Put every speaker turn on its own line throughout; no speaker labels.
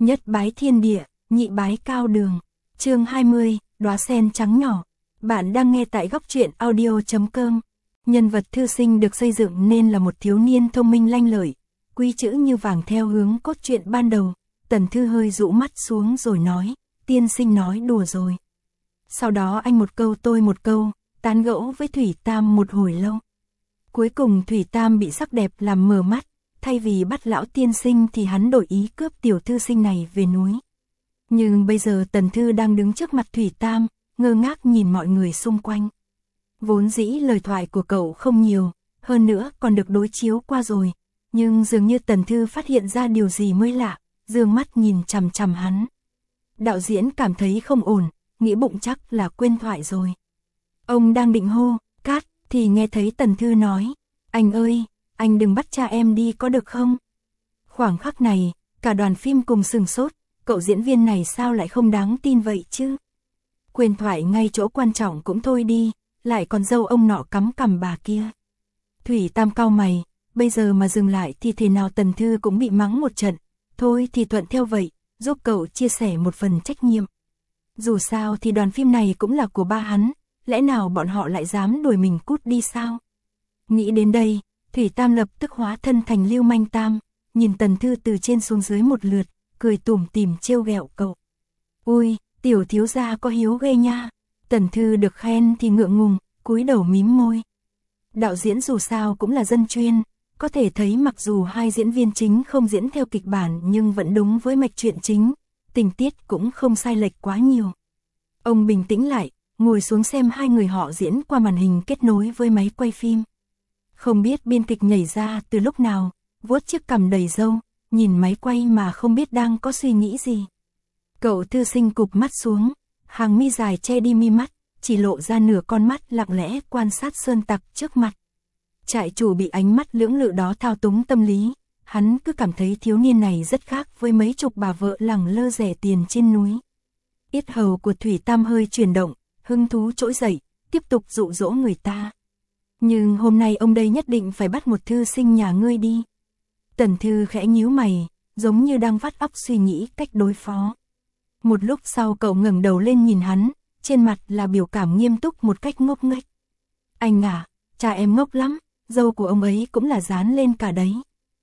Nhất bái thiên địa, nhị bái cao đường. Chương 20, đóa sen trắng nhỏ. Bạn đang nghe tại góc truyện audio.com. Nhân vật thư sinh được xây dựng nên là một thiếu niên thông minh lanh lợi, quy chữ như vàng theo hướng cốt truyện ban đầu. Tần Thư hơi rũ mắt xuống rồi nói, tiên sinh nói đùa rồi. Sau đó anh một câu tôi một câu, tán gẫu với Thủy Tam một hồi lâu. Cuối cùng Thủy Tam bị sắc đẹp làm mờ mắt, thay vì bắt lão tiên sinh thì hắn đổi ý cướp tiểu thư sinh này về núi. Nhưng bây giờ Tần Thư đang đứng trước mặt Thủy Tam, ngơ ngác nhìn mọi người xung quanh. Vốn dĩ lời thoại của cậu không nhiều, hơn nữa còn được đối chiếu qua rồi, nhưng dường như Tần Thư phát hiện ra điều gì mới lạ, dương mắt nhìn chằm chằm hắn. Đạo diễn cảm thấy không ổn, nghĩ bụng chắc là quên thoại rồi. Ông đang định hô, cát, thì nghe thấy Tần Thư nói, anh ơi, anh đừng bắt cha em đi có được không? Khoảng khắc này, cả đoàn phim cùng sừng sốt, cậu diễn viên này sao lại không đáng tin vậy chứ? Quên thoại ngay chỗ quan trọng cũng thôi đi, lại còn dâu ông nọ cắm cằm bà kia. Thủy Tam cau mày, bây giờ mà dừng lại thì thế nào Tần Thư cũng bị mắng một trận, thôi thì thuận theo vậy, giúp cậu chia sẻ một phần trách nhiệm. Dù sao thì đoàn phim này cũng là của ba hắn, lẽ nào bọn họ lại dám đuổi mình cút đi sao? Nghĩ đến đây, Thủy Tam lập tức hóa thân thành Lưu Manh Tam, nhìn Tần Thư từ trên xuống dưới một lượt, cười tủm tỉm trêu ghẹo cậu. Ui, tiểu thiếu gia có hiếu ghê nha. Tần Thư được khen thì ngượng ngùng, cúi đầu mím môi. Đạo diễn dù sao cũng là dân chuyên, có thể thấy mặc dù hai diễn viên chính không diễn theo kịch bản nhưng vẫn đúng với mạch truyện chính, tình tiết cũng không sai lệch quá nhiều. Ông bình tĩnh lại, ngồi xuống xem hai người họ diễn qua màn hình kết nối với máy quay phim. Không biết biên kịch nhảy ra từ lúc nào, vuốt chiếc cằm đầy râu, nhìn máy quay mà không biết đang có suy nghĩ gì. Cậu thư sinh cụp mắt xuống, hàng mi dài che đi mi mắt, chỉ lộ ra nửa con mắt lặng lẽ quan sát sơn tặc trước mặt. Trại chủ bị ánh mắt lưỡng lự đó thao túng tâm lý, hắn cứ cảm thấy thiếu niên này rất khác với mấy chục bà vợ lẳng lơ rẻ tiền trên núi. Yết hầu của Thủy Tam hơi chuyển động, hứng thú trỗi dậy, tiếp tục dụ dỗ người ta. Nhưng hôm nay ông đây nhất định phải bắt một thư sinh nhà ngươi đi. Tần Thư khẽ nhíu mày, giống như đang vắt óc suy nghĩ cách đối phó. Một lúc sau cậu ngẩng đầu lên nhìn hắn, trên mặt là biểu cảm nghiêm túc một cách ngốc nghếch. Anh à, cha em ngốc lắm, dâu của ông ấy cũng là dán lên cả đấy.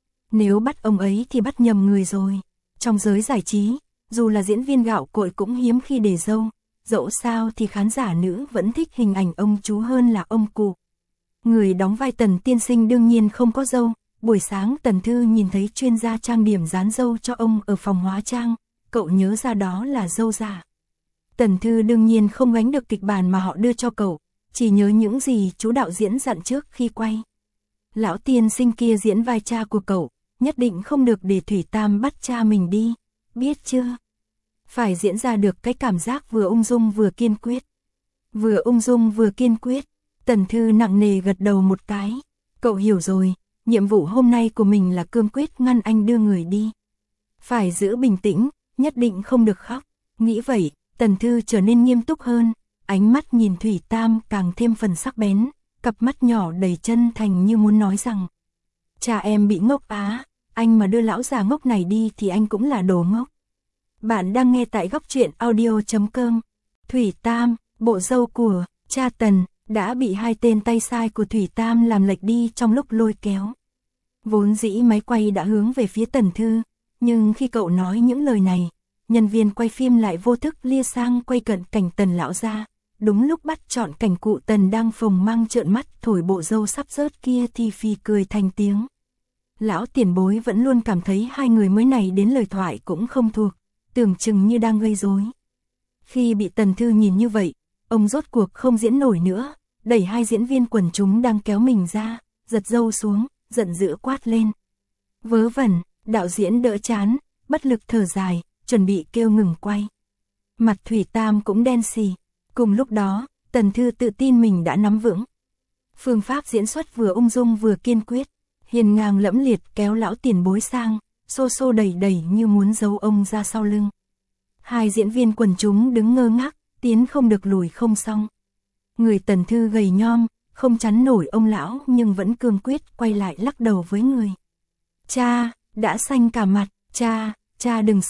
Nếu bắt ông ấy thì bắt nhầm người rồi. Trong giới giải trí, dù là diễn viên gạo cội cũng hiếm khi để dâu, dẫu sao thì khán giả nữ vẫn thích hình ảnh ông chú hơn là ông cụ. Người đóng vai Tần tiên sinh đương nhiên không có dâu. Buổi sáng Tần Thư nhìn thấy chuyên gia trang điểm dán dâu cho ông ở phòng hóa trang, cậu nhớ ra đó là dâu giả. Tần Thư đương nhiên không gánh được kịch bản mà họ đưa cho cậu, chỉ nhớ những gì chú đạo diễn dặn trước khi quay. Lão tiên sinh kia diễn vai cha của cậu, nhất định không được để Thủy Tam bắt cha mình đi, biết chưa? Phải diễn ra được cái cảm giác vừa ung dung vừa kiên quyết. Vừa ung dung vừa kiên quyết, Tần Thư nặng nề gật đầu một cái, cậu hiểu rồi. Nhiệm vụ hôm nay của mình là cương quyết ngăn anh đưa người đi. Phải giữ bình tĩnh, nhất định không được khóc. Nghĩ vậy, Tần Thư trở nên nghiêm túc hơn, ánh mắt nhìn Thủy Tam càng thêm phần sắc bén, cặp mắt nhỏ đầy chân thành như muốn nói rằng: cha em bị ngốc á, anh mà đưa lão già ngốc này đi thì anh cũng là đồ ngốc. Bạn đang nghe tại góc truyện audio.com. Thủy Tam, bộ dâu của cha Tần, đã bị hai tên tay sai của Thủy Tam làm lệch đi trong lúc lôi kéo. Vốn dĩ máy quay đã hướng về phía Tần Thư, nhưng khi cậu nói những lời này, nhân viên quay phim lại vô thức lia sang quay cận cảnh Tần lão gia. Đúng lúc bắt chọn cảnh cụ Tần đang phồng mang trợn mắt thổi bộ râu sắp rớt kia thì phì cười thành tiếng. Lão tiền bối vẫn luôn cảm thấy hai người mới này đến lời thoại cũng không thuộc, tưởng chừng như đang gây rối. Khi bị Tần Thư nhìn như vậy, ông rốt cuộc không diễn nổi nữa, đẩy hai diễn viên quần chúng đang kéo mình ra, giật râu xuống, giận dữ quát lên. Vớ vẩn, đạo diễn đỡ chán, bất lực thở dài, chuẩn bị kêu ngừng quay. Mặt Thủy Tam cũng đen xì. Cùng lúc đó, Tần Thư tự tin mình đã nắm vững. Phương pháp diễn xuất vừa ung dung vừa kiên quyết, hiền ngang lẫm liệt kéo lão tiền bối sang, xô xô đẩy đẩy như muốn giấu ông ra sau lưng. Hai diễn viên quần chúng đứng ngơ ngác, tiến không được lùi không xong. Người Tần Thư gầy nhom, không chắn nổi ông lão nhưng vẫn cương quyết quay lại lắc đầu với người. Cha, đã xanh cả mặt, cha đừng sợ,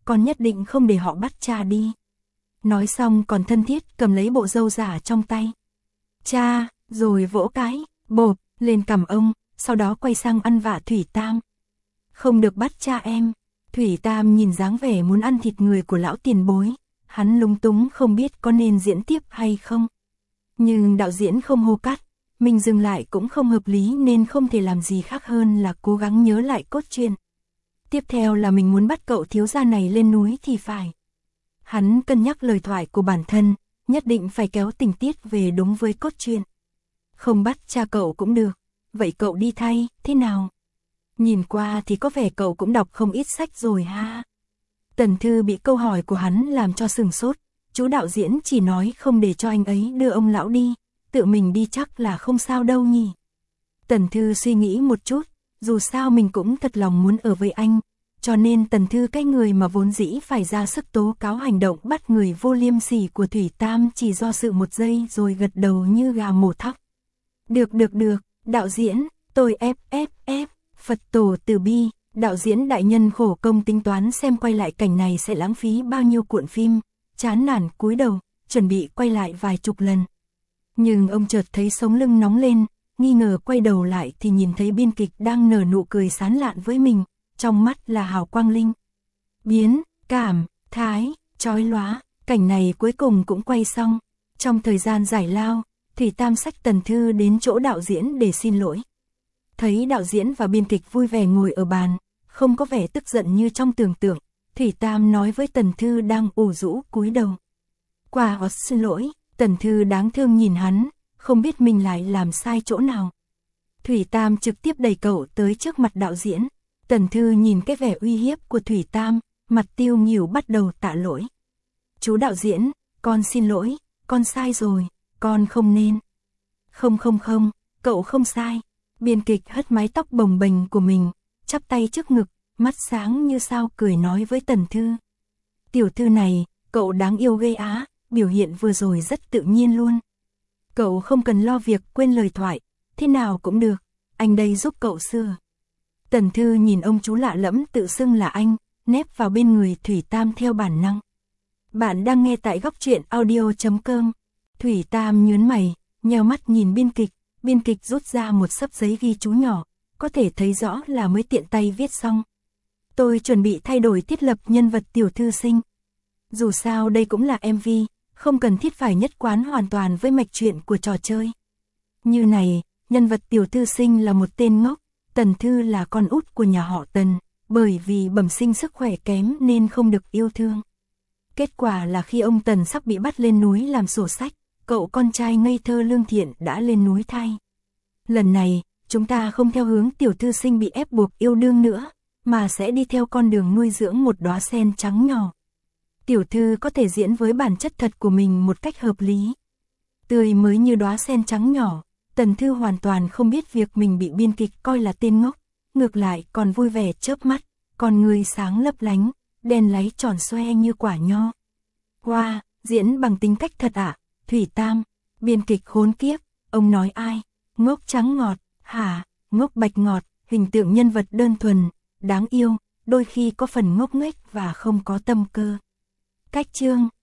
con nhất định không để họ bắt cha đi. Nói xong còn thân thiết cầm lấy bộ râu giả trong tay. Cha, rồi vỗ cái, bộp, lên cằm ông, sau đó quay sang ăn vạ Thủy Tam. Không được bắt cha em. Thủy Tam nhìn dáng vẻ muốn ăn thịt người của lão tiền bối, hắn lúng túng không biết có nên diễn tiếp hay không. Nhưng đạo diễn không hô cắt, mình dừng lại cũng không hợp lý nên không thể làm gì khác hơn là cố gắng nhớ lại cốt truyện. Tiếp theo là mình muốn bắt cậu thiếu gia này lên núi thì phải. Hắn cân nhắc lời thoại của bản thân, nhất định phải kéo tình tiết về đúng với cốt truyện. Không bắt cha cậu cũng được, vậy cậu đi thay, thế nào? Nhìn qua thì có vẻ cậu cũng đọc không ít sách rồi ha. Tần Thư bị câu hỏi của hắn làm cho sừng sốt, chú đạo diễn chỉ nói không để cho anh ấy đưa ông lão đi, tự mình đi chắc là không sao đâu nhỉ. Tần Thư suy nghĩ một chút, dù sao mình cũng thật lòng muốn ở với anh, cho nên Tần Thư cái người mà vốn dĩ phải ra sức tố cáo hành động bắt người vô liêm sỉ của Thủy Tam chỉ do sự một giây rồi gật đầu như gà mổ thóc. Được, đạo diễn, tôi ép, Phật tổ từ bi, đạo diễn đại nhân khổ công tính toán xem quay lại cảnh này sẽ lãng phí bao nhiêu cuộn phim, chán nản cúi đầu, chuẩn bị quay lại vài chục lần. Nhưng ông chợt thấy sống lưng nóng lên, nghi ngờ quay đầu lại thì nhìn thấy biên kịch đang nở nụ cười sán lạn với mình, trong mắt là hào quang linh. Biến, cảm, thái, chói lóa, cảnh này cuối cùng cũng quay xong. Trong thời gian giải lao, Thủy Tam xách Tần Thư đến chỗ đạo diễn để xin lỗi. Thấy đạo diễn và biên kịch vui vẻ ngồi ở bàn, không có vẻ tức giận như trong tưởng tượng, Thủy Tam nói với Tần Thư đang ủ rũ cúi đầu. Xin lỗi, Tần Thư đáng thương nhìn hắn, không biết mình lại làm sai chỗ nào. Thủy Tam trực tiếp đẩy cậu tới trước mặt đạo diễn. Tần Thư nhìn cái vẻ uy hiếp của Thủy Tam, mặt tiêu nghỉu bắt đầu tạ lỗi. Chú đạo diễn, con xin lỗi, con sai rồi, con không nên. Không, cậu không sai. Biên kịch hất mái tóc bồng bềnh của mình, chắp tay trước ngực, mắt sáng như sao cười nói với Tần Thư. Tiểu thư này, cậu đáng yêu ghê á, biểu hiện vừa rồi rất tự nhiên luôn. Cậu không cần lo việc quên lời thoại, thế nào cũng được, anh đây giúp cậu sửa. Tần Thư nhìn ông chú lạ lẫm tự xưng là anh, nép vào bên người Thủy Tam theo bản năng. Bạn đang nghe tại góc truyện audio.com. Thủy Tam nhướng mày, nheo mắt nhìn biên kịch rút ra một xấp giấy ghi chú nhỏ, có thể thấy rõ là mới tiện tay viết xong. Tôi chuẩn bị thay đổi thiết lập nhân vật tiểu thư sinh. Dù sao đây cũng là MV, không cần thiết phải nhất quán hoàn toàn với mạch truyện của trò chơi. Như này, nhân vật tiểu thư sinh là một tên ngốc, Tần Thư là con út của nhà họ Tần, bởi vì bẩm sinh sức khỏe kém nên không được yêu thương. Kết quả là khi ông Tần sắp bị bắt lên núi làm sổ sách, cậu con trai ngây thơ lương thiện đã lên núi thay. Lần này, chúng ta không theo hướng tiểu thư sinh bị ép buộc yêu đương nữa, mà sẽ đi theo con đường nuôi dưỡng một đóa sen trắng nhỏ. Tiểu thư có thể diễn với bản chất thật của mình một cách hợp lý. Tươi mới như đóa sen trắng nhỏ, Tần Thư hoàn toàn không biết việc mình bị biên kịch coi là tên ngốc, ngược lại còn vui vẻ chớp mắt, con người sáng lấp lánh, đen láy tròn xoe như quả nho. Wow, diễn bằng tính cách thật ạ, Thủy Tam, biên kịch khốn kiếp, ông nói ai? Ngốc trắng ngọt, hả, ngốc bạch ngọt, hình tượng nhân vật đơn thuần, đáng yêu, đôi khi có phần ngốc nghếch và không có tâm cơ. Cách chương